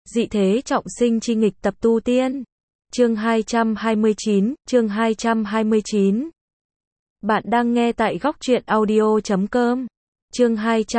Dị thế trọng sinh chi nghịch tập tu tiên. Chương 229. Bạn đang nghe tại góc truyện audio.com. Chương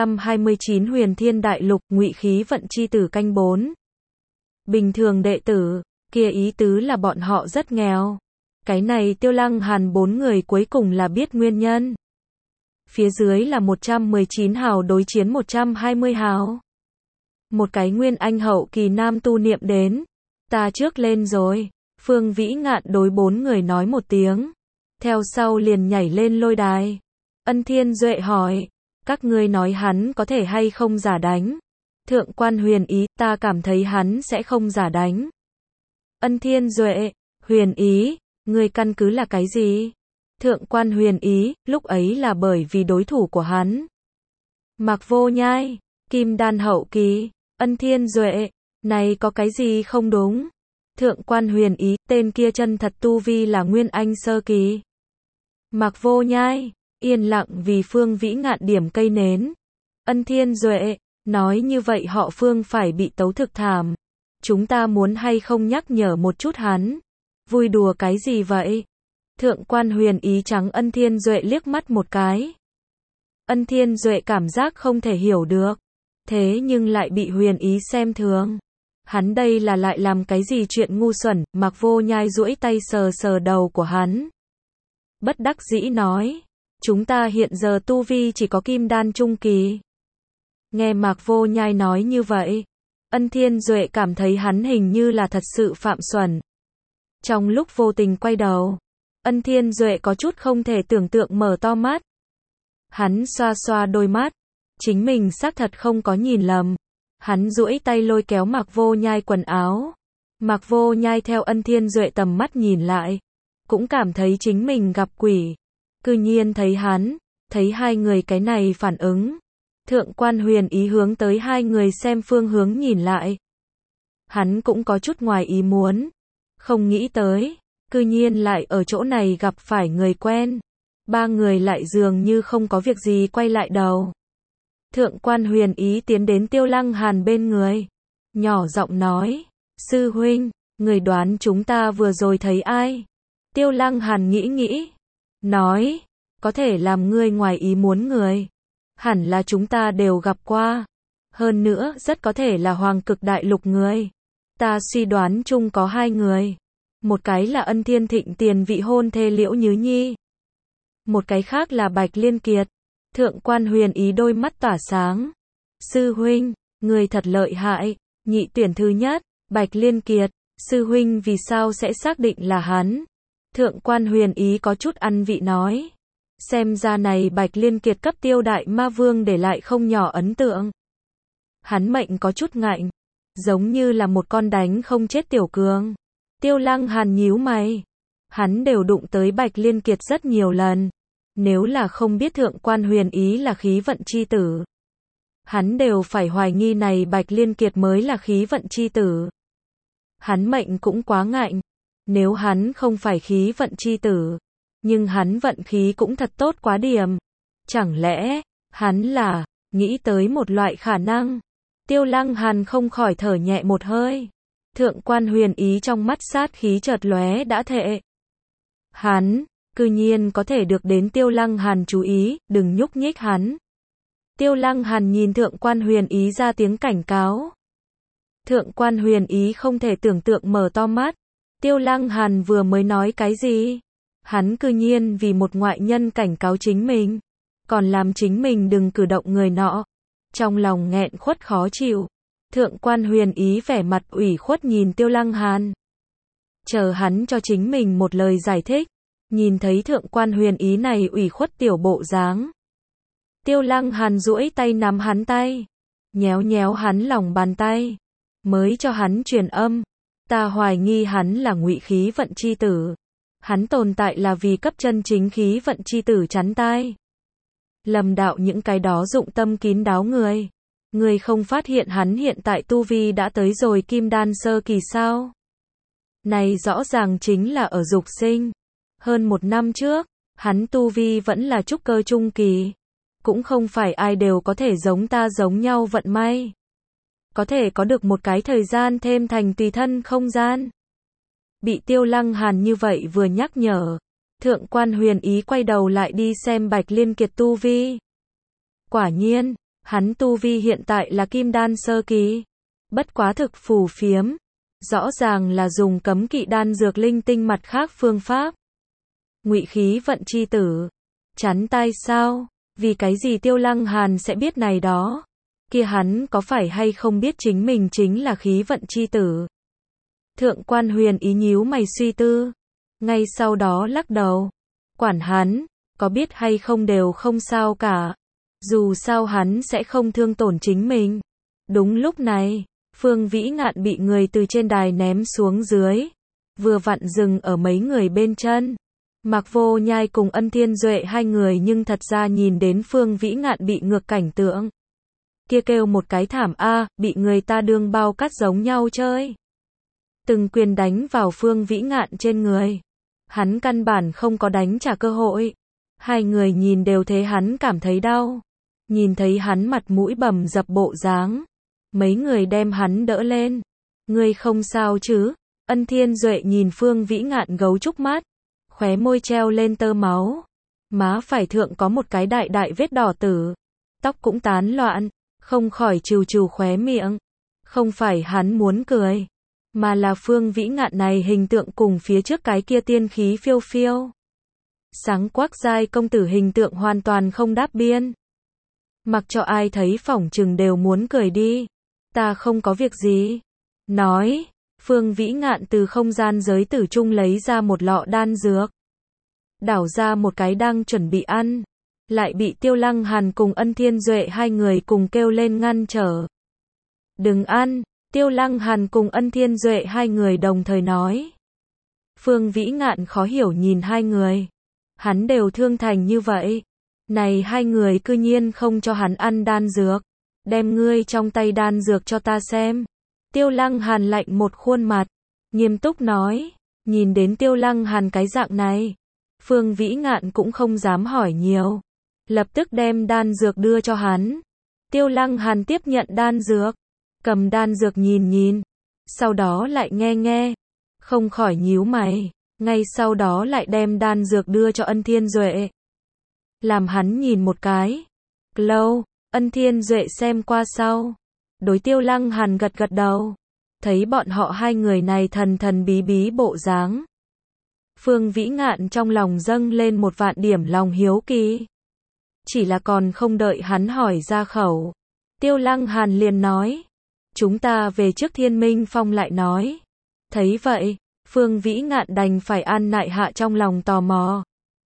229 Huyền Thiên Đại Lục, Ngụy Khí Vận Chi Tử canh 4. Bình thường đệ tử, kia ý tứ là bọn họ rất nghèo. Cái này Tiêu Lăng Hàn 4 người cuối cùng là biết nguyên nhân. Phía dưới là 119 hào đối chiến 120 hào. Một cái nguyên anh hậu kỳ nam tu niệm đến. Ta trước lên rồi. Phương Vĩ Ngạn đối 4 người nói một tiếng. Theo sau liền nhảy lên lôi đài. Ân Thiên Duệ hỏi. Các ngươi nói hắn có thể hay không giả đánh? Thượng quan Huyền Ý, ta cảm thấy hắn sẽ không giả đánh. Ân Thiên Duệ, Huyền Ý, ngươi căn cứ là cái gì? Thượng quan Huyền Ý, lúc ấy là bởi vì đối thủ của hắn. Mạc Vô Nhai, kim đan hậu kỳ. Ân Thiên Duệ, này có cái gì không đúng? Thượng quan Huyền Ý, tên kia chân thật tu vi là nguyên anh sơ kỳ. Mạc Vô Nhai, yên lặng vì Phương Vĩ Ngạn điểm cây nến. Ân Thiên Duệ, nói như vậy họ Phương phải bị tấu thực thảm. Chúng ta muốn hay không nhắc nhở một chút hắn? Vui đùa cái gì vậy? Thượng quan Huyền Ý trắng Ân Thiên Duệ liếc mắt một cái. Ân Thiên Duệ cảm giác không thể hiểu được. Thế nhưng lại bị Huyền Ý xem thường. Hắn đây là lại làm cái gì chuyện ngu xuẩn? Mạc Vô Nhai duỗi tay sờ sờ đầu của hắn. Bất đắc dĩ nói. Chúng ta hiện giờ tu vi chỉ có kim đan trung kỳ. Nghe Mạc Vô Nhai nói như vậy. Ân Thiên Duệ cảm thấy hắn hình như là thật sự phạm xuẩn. Trong lúc vô tình quay đầu. Ân Thiên Duệ có chút không thể tưởng tượng mở to mắt. Hắn xoa xoa đôi mắt. Chính mình xác thật không có nhìn lầm. Hắn duỗi tay lôi kéo Mạc Vô Nhai quần áo. Mạc Vô Nhai theo Ân Thiên Duệ tầm mắt nhìn lại. Cũng cảm thấy chính mình gặp quỷ. Cư nhiên thấy hắn. Thấy hai người cái này phản ứng. Thượng quan Huyền Ý hướng tới hai người xem phương hướng nhìn lại. Hắn cũng có chút ngoài ý muốn. Không nghĩ tới. Cư nhiên lại ở chỗ này gặp phải người quen. Ba người lại dường như không có việc gì quay lại đầu. Thượng quan Huyền Ý tiến đến Tiêu Lăng Hàn bên người. Nhỏ giọng nói. Sư huynh, người đoán chúng ta vừa rồi thấy ai? Tiêu Lăng Hàn nghĩ. Nói. Có thể làm ngươi ngoài ý muốn người. Hẳn là chúng ta đều gặp qua. Hơn nữa rất có thể là Hoàng Cực Đại Lục người. Ta suy đoán chung có hai người. Một cái là Ân Thiên Thịnh tiền vị hôn thê Liễu Nhứ Nhi. Một cái khác là Bạch Liên Kiệt. Thượng quan Huyền Ý đôi mắt tỏa sáng. Sư huynh, người thật lợi hại. Nhị tuyển thứ nhất, Bạch Liên Kiệt. Sư huynh vì sao sẽ xác định là hắn? Thượng quan Huyền Ý có chút ăn vị nói. Xem ra này Bạch Liên Kiệt cấp Tiêu Đại Ma Vương để lại không nhỏ ấn tượng. Hắn mệnh có chút ngạnh. Giống như là một con đánh không chết tiểu cường. Tiêu Lăng Hàn nhíu mày. Hắn đều đụng tới Bạch Liên Kiệt rất nhiều lần. Nếu là không biết Thượng quan Huyền Ý là khí vận chi tử. Hắn đều phải hoài nghi này Bạch Liên Kiệt mới là khí vận chi tử. Hắn mệnh cũng quá ngạnh. Nếu hắn không phải khí vận chi tử. Nhưng hắn vận khí cũng thật tốt quá điểm. Chẳng lẽ, hắn là, nghĩ tới một loại khả năng. Tiêu Lăng Hàn không khỏi thở nhẹ một hơi. Thượng quan Huyền Ý trong mắt sát khí chợt lóe đã thệ. Hắn, cư nhiên có thể được đến Tiêu Lăng Hàn chú ý, đừng nhúc nhích hắn. Tiêu Lăng Hàn nhìn Thượng quan Huyền Ý ra tiếng cảnh cáo. Thượng quan Huyền Ý không thể tưởng tượng mở to mắt. Tiêu Lăng Hàn vừa mới nói cái gì? Hắn cư nhiên vì một ngoại nhân cảnh cáo chính mình. Còn làm chính mình đừng cử động người nọ. Trong lòng nghẹn khuất khó chịu. Thượng quan Huyền Ý vẻ mặt ủy khuất nhìn Tiêu Lăng Hàn. Chờ hắn cho chính mình một lời giải thích. Nhìn thấy Thượng quan Huyền Ý này ủy khuất tiểu bộ dáng. Tiêu Lăng Hàn duỗi tay nắm hắn tay. Nhéo nhéo hắn lòng bàn tay. Mới cho hắn truyền âm. Ta hoài nghi hắn là ngụy khí vận chi tử. Hắn tồn tại là vì cấp chân chính khí vận chi tử chắn tai. Lầm đạo những cái đó dụng tâm kín đáo người. Người không phát hiện hắn hiện tại tu vi đã tới rồi kim đan sơ kỳ sao? Này rõ ràng chính là ở dục sinh. Hơn một năm trước, hắn tu vi vẫn là trúc cơ trung kỳ. Cũng không phải ai đều có thể giống ta giống nhau vận may. có thể có được một cái thời gian thêm thành tùy thân không gian. Bị Tiêu Lăng Hàn như vậy vừa nhắc nhở, Thượng quan Huyền Ý quay đầu lại đi xem Bạch Liên Kiệt tu vi. Quả nhiên, hắn tu vi hiện tại là kim đan sơ kỳ. Bất quá thực phù phiếm, rõ ràng là dùng cấm kỵ đan dược linh tinh mặt khác phương pháp. Ngụy khí vận chi tử, chắn tai sao? Vì cái gì Tiêu Lăng Hàn sẽ biết này đó? Kia hắn có phải hay không biết chính mình chính là khí vận chi tử? Thượng quan Huyền Ý nhíu mày suy tư, ngay sau đó lắc đầu. Quản hắn, có biết hay không đều không sao cả. Dù sao hắn sẽ không thương tổn chính mình. Đúng lúc này, Phương Vĩ Ngạn bị người từ trên đài ném xuống dưới, vừa vặn dừng ở mấy người bên chân. Mạc Vô Nhai cùng Ân Thiên Duệ hai người nhưng thật ra nhìn đến Phương Vĩ Ngạn bị ngược cảnh tượng. Kia kêu một cái thảm a, bị người ta đương bao cát giống nhau chơi. Từng quyền đánh vào Phương Vĩ Ngạn trên người. Hắn căn bản không có đánh trả cơ hội. Hai người nhìn đều thấy hắn cảm thấy đau. Nhìn thấy hắn mặt mũi bầm dập bộ dáng. Mấy người đem hắn đỡ lên. Ngươi không sao chứ? Ân Thiên Duệ nhìn Phương Vĩ Ngạn gấu trúc mắt. Khóe môi treo lên tơ máu. Má phải thượng có một cái đại đại vết đỏ tử. Tóc cũng tán loạn. Không khỏi trừ trừ khóe miệng. Không phải hắn muốn cười, mà là Phương Vĩ Ngạn này hình tượng cùng phía trước cái kia tiên khí phiêu phiêu. Sáng quắc giai công tử hình tượng hoàn toàn không đáp biên. Mặc cho ai thấy phỏng chừng đều muốn cười đi. Ta không có việc gì. Nói, Phương Vĩ Ngạn từ không gian giới tử trung lấy ra một lọ đan dược. Đảo ra một cái đang chuẩn bị ăn. Lại bị Tiêu Lăng Hàn cùng Ân Thiên Duệ hai người cùng kêu lên ngăn trở. Đừng ăn, Tiêu Lăng Hàn cùng Ân Thiên Duệ hai người đồng thời nói. Phương Vĩ Ngạn khó hiểu nhìn hai người. Hắn đều thương thành như vậy. Này hai người cư nhiên không cho hắn ăn đan dược. Đem ngươi trong tay đan dược cho ta xem. Tiêu Lăng Hàn lạnh một khuôn mặt. Nghiêm túc nói. Nhìn đến Tiêu Lăng Hàn cái dạng này. Phương Vĩ Ngạn cũng không dám hỏi nhiều. Lập tức đem đan dược đưa cho hắn. Tiêu Lăng Hàn tiếp nhận đan dược. Cầm đan dược nhìn nhìn. Sau đó lại nghe nghe. Không khỏi nhíu mày. Ngay sau đó lại đem đan dược đưa cho Ân Thiên Duệ. Làm hắn nhìn một cái. Lâu, Ân Thiên Duệ xem qua sau. Đối Tiêu Lăng Hàn gật gật đầu. Thấy bọn họ hai người này thần thần bí bí bộ dáng. Phương Vĩ Ngạn trong lòng dâng lên một vạn điểm lòng hiếu kỳ. Chỉ là còn không đợi hắn hỏi ra khẩu. Tiêu Lăng Hàn liền nói. Chúng ta về trước Thiên Minh Phong lại nói. Thấy vậy, Phương Vĩ Ngạn đành phải an nại hạ trong lòng tò mò.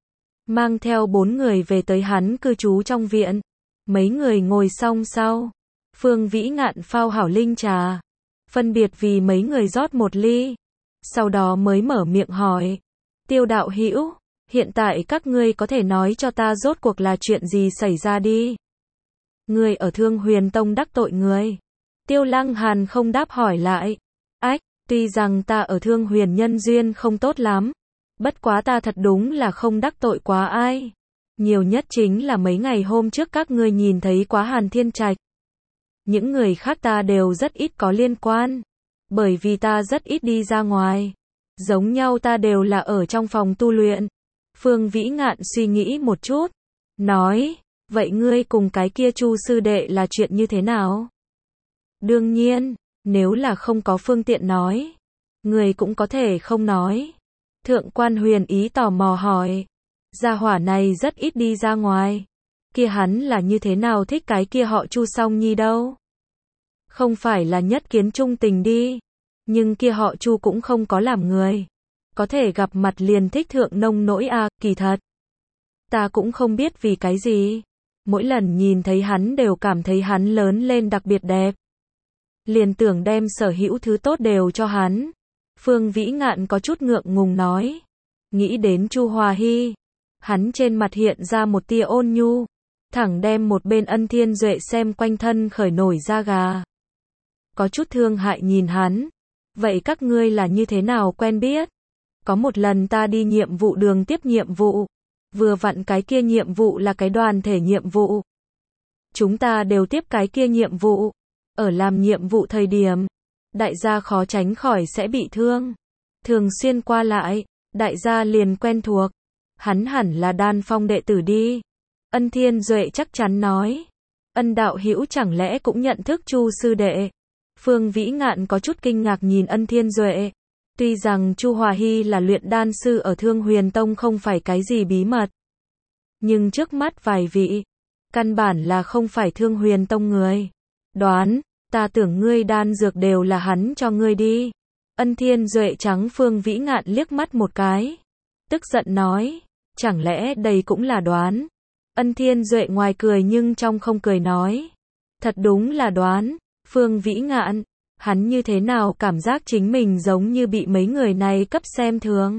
Mang theo 4 người về tới hắn cư trú trong viện. Mấy người ngồi xong sau. Phương Vĩ Ngạn phao hảo linh trà. Phân biệt vì mấy người rót một ly. Sau đó mới mở miệng hỏi. Tiêu đạo hữu, hiện tại các ngươi có thể nói cho ta rốt cuộc là chuyện gì xảy ra đi. Ngươi ở Thương Huyền Tông đắc tội người. Tiêu Lăng Hàn không đáp hỏi lại. Ách, tuy rằng ta ở Thương Huyền nhân duyên không tốt lắm. Bất quá ta thật đúng là không đắc tội quá ai. Nhiều nhất chính là mấy ngày hôm trước các ngươi nhìn thấy quá Hàn Thiên Trạch. Những người khác ta đều rất ít có liên quan. Bởi vì ta rất ít đi ra ngoài. Giống nhau ta đều là ở trong phòng tu luyện. Phương Vĩ Ngạn suy nghĩ một chút. Nói, vậy ngươi cùng cái kia Chu sư đệ là chuyện như thế nào? Đương nhiên, nếu là không có phương tiện nói. Ngươi cũng có thể không nói. Thượng quan Huyền Ý tò mò hỏi. Gia hỏa này rất ít đi ra ngoài. Kia hắn là như thế nào thích cái kia họ Chu Song Nhi đâu? Không phải là nhất kiến trung tình đi. Nhưng kia họ Chu cũng không có làm người. Có thể gặp mặt liền thích thượng nông nỗi à, kỳ thật. Ta cũng không biết vì cái gì. Mỗi lần nhìn thấy hắn đều cảm thấy hắn lớn lên đặc biệt đẹp. Liền tưởng đem sở hữu thứ tốt đều cho hắn. Phương Vĩ Ngạn có chút ngượng ngùng nói. Nghĩ đến Chu Hòa Hy. Hắn trên mặt hiện ra một tia ôn nhu. Thẳng đem một bên Ân Thiên Duệ xem quanh thân khởi nổi da gà. Có chút thương hại nhìn hắn. Vậy các ngươi là như thế nào quen biết? Có một lần ta đi nhiệm vụ đường tiếp nhiệm vụ. Vừa vặn cái kia nhiệm vụ là cái đoàn thể nhiệm vụ. Chúng ta đều tiếp cái kia nhiệm vụ. Ở làm nhiệm vụ thời điểm, đại gia khó tránh khỏi sẽ bị thương. Thường xuyên qua lại, đại gia liền quen thuộc. Hắn hẳn là Đan Phong đệ tử đi. Ân Thiên Duệ chắc chắn nói. Ân đạo hữu chẳng lẽ cũng nhận thức Chu sư đệ? Phương Vĩ Ngạn có chút kinh ngạc nhìn Ân Thiên Duệ. Tuy rằng Chu Hòa Hy là luyện đan sư ở Thương Huyền Tông không phải cái gì bí mật. Nhưng trước mắt vài vị, căn bản là không phải Thương Huyền Tông người. Đoán, ta tưởng ngươi đan dược đều là hắn cho ngươi đi. Ân Thiên Duệ trắng Phương Vĩ Ngạn liếc mắt một cái. Tức giận nói, chẳng lẽ đây cũng là đoán? Ân Thiên Duệ ngoài cười nhưng trong không cười nói. Thật đúng là đoán, Phương Vĩ Ngạn, hắn như thế nào cảm giác chính mình giống như bị mấy người này cấp xem thường.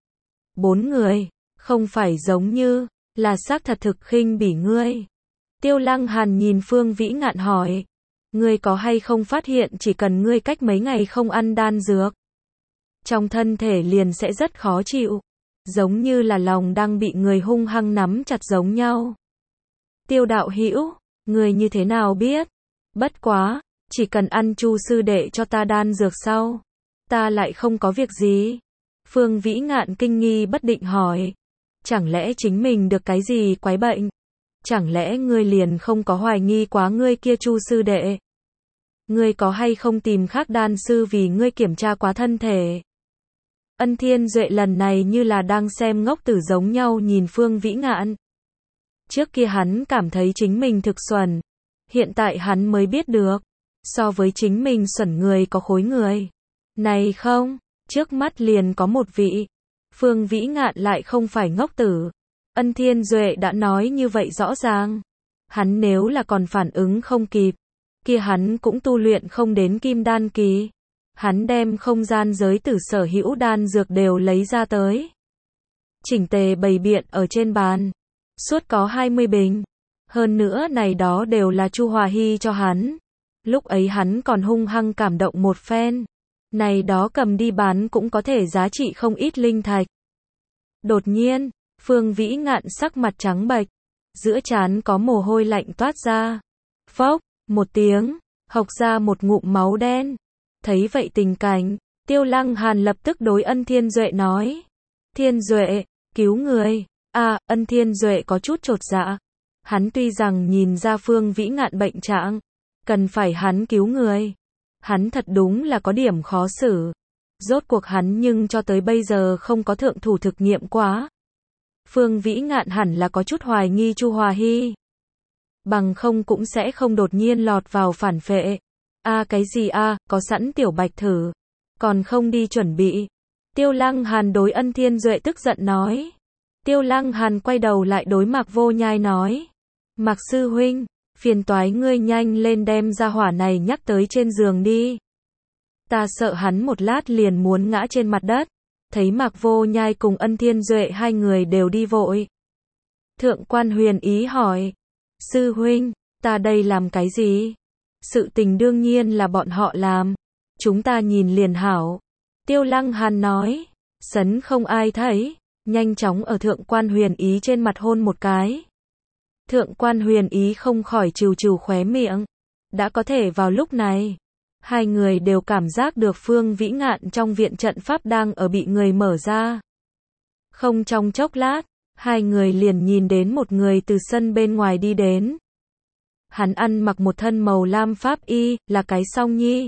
4 người, không phải giống như, là xác thật thực khinh bỉ ngươi. Tiêu Lăng Hàn nhìn Phương Vĩ Ngạn hỏi. Ngươi có hay không phát hiện chỉ cần ngươi cách mấy ngày không ăn đan dược, trong thân thể liền sẽ rất khó chịu. Giống như là lòng đang bị người hung hăng nắm chặt giống nhau. Tiêu đạo hữu, ngươi như thế nào biết? Bất quá, chỉ cần ăn Chu sư đệ cho ta đan dược sau, ta lại không có việc gì. Phương Vĩ Ngạn kinh nghi bất định hỏi. Chẳng lẽ chính mình được cái gì quái bệnh? Chẳng lẽ ngươi liền không có hoài nghi quá ngươi kia Chu sư đệ? Ngươi có hay không tìm khác đan sư vì ngươi kiểm tra quá thân thể? Ân Thiên Duệ lần này như là đang xem ngốc tử giống nhau nhìn Phương Vĩ Ngạn. Trước kia hắn cảm thấy chính mình thực xuẩn. Hiện tại hắn mới biết được. So với chính mình xuẩn người có khối người. Này không, trước mắt liền có một vị. Phương Vĩ Ngạn lại không phải ngốc tử. Ân Thiên Duệ đã nói như vậy rõ ràng. Hắn nếu là còn phản ứng không kịp, kia hắn cũng tu luyện không đến kim đan kỳ. Hắn đem không gian giới tử sở hữu đan dược đều lấy ra tới. Chỉnh tề bày biện ở trên bàn. Suốt có 20 bình. Hơn nữa này đó đều là Chu Hòa Hy cho hắn. Lúc ấy hắn còn hung hăng cảm động một phen. Này đó cầm đi bán cũng có thể giá trị không ít linh thạch. Đột nhiên, Phương Vĩ Ngạn sắc mặt trắng bệch. Giữa trán có mồ hôi lạnh toát ra. Phốc, một tiếng, hộc ra một ngụm máu đen. Thấy vậy tình cảnh, Tiêu Lăng Hàn lập tức đối Ân Thiên Duệ nói. Thiên Duệ, cứu người. Ân Thiên Duệ có chút chột dạ. Hắn tuy rằng nhìn ra Phương Vĩ Ngạn bệnh trạng, cần phải hắn cứu người. Hắn thật đúng là có điểm khó xử. Rốt cuộc hắn nhưng cho tới bây giờ không có thượng thủ thực nghiệm quá. Phương Vĩ Ngạn hẳn là có chút hoài nghi Chu Hòa Hy. Bằng không cũng sẽ không đột nhiên lọt vào phản phệ. Cái gì có sẵn tiểu bạch thử. Còn không đi chuẩn bị. Tiêu Lăng Hàn đối Ân Thiên Duệ tức giận nói. Tiêu Lăng Hàn quay đầu lại đối Mạc Vô Nhai nói. Mạc sư huynh, phiền toái ngươi nhanh lên đem ra hỏa này nhắc tới trên giường đi. Ta sợ hắn một lát liền muốn ngã trên mặt đất. Thấy Mạc Vô Nhai cùng Ân Thiên Duệ hai người đều đi vội. Thượng quan Huyền Ý hỏi. Sư huynh, ta đây làm cái gì? Sự tình đương nhiên là bọn họ làm. Chúng ta nhìn liền hảo. Tiêu Lăng Hàn nói. Sấn không ai thấy. Nhanh chóng ở Thượng quan Huyền Ý trên mặt hôn một cái. Thượng quan Huyền Ý không khỏi trừ trừ khóe miệng. Đã có thể vào lúc này. Hai người đều cảm giác được Phương Vĩ Ngạn trong viện trận pháp đang ở bị người mở ra. Không trong chốc lát, hai người liền nhìn đến một người từ sân bên ngoài đi đến. Hắn ăn mặc một thân màu lam pháp y, là cái song nhi.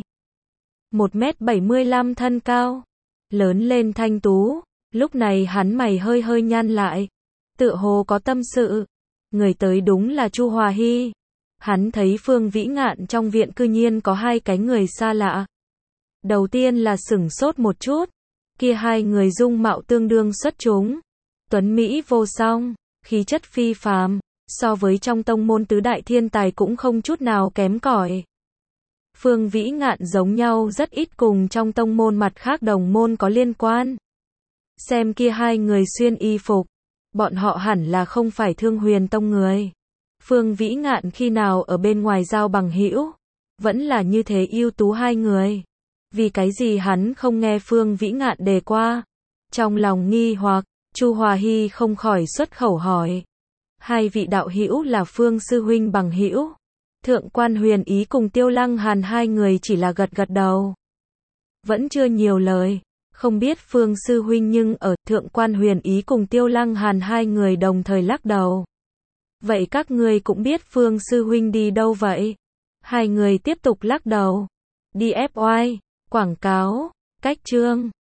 1m75 thân cao. Lớn lên thanh tú. Lúc này hắn mày hơi hơi nhăn lại. Tựa hồ có tâm sự. Người tới đúng là Chu Hòa Hy. Hắn thấy Phương Vĩ Ngạn trong viện cư nhiên có hai cái người xa lạ. Đầu tiên là sửng sốt một chút. Kia hai người dung mạo tương đương xuất chúng. Tuấn Mỹ vô song, khí chất phi phàm. So với trong tông môn tứ đại thiên tài cũng không chút nào kém cỏi. Phương Vĩ Ngạn giống nhau rất ít cùng trong tông môn mặt khác đồng môn có liên quan. Xem kia hai người xuyên y phục. Bọn họ hẳn là không phải Thương Huyền Tông người. Phương Vĩ Ngạn khi nào ở bên ngoài giao bằng hữu, vẫn là như thế ưu tú hai người. Vì cái gì hắn không nghe Phương Vĩ Ngạn đề qua? Trong lòng nghi hoặc, Chu Hòa Hy không khỏi xuất khẩu hỏi. Hai vị đạo hữu là Phương sư huynh bằng hữu. Thượng quan Huyền Ý cùng Tiêu Lăng Hàn hai người chỉ là gật gật đầu. Vẫn chưa nhiều lời. Không biết Phương sư huynh, nhưng ở Thượng quan Huyền Ý cùng Tiêu Lăng Hàn hai người đồng thời lắc đầu. Vậy các ngươi cũng biết Phương sư huynh đi đâu vậy? Hai người tiếp tục lắc đầu. Đi FY, quảng cáo, cách chương.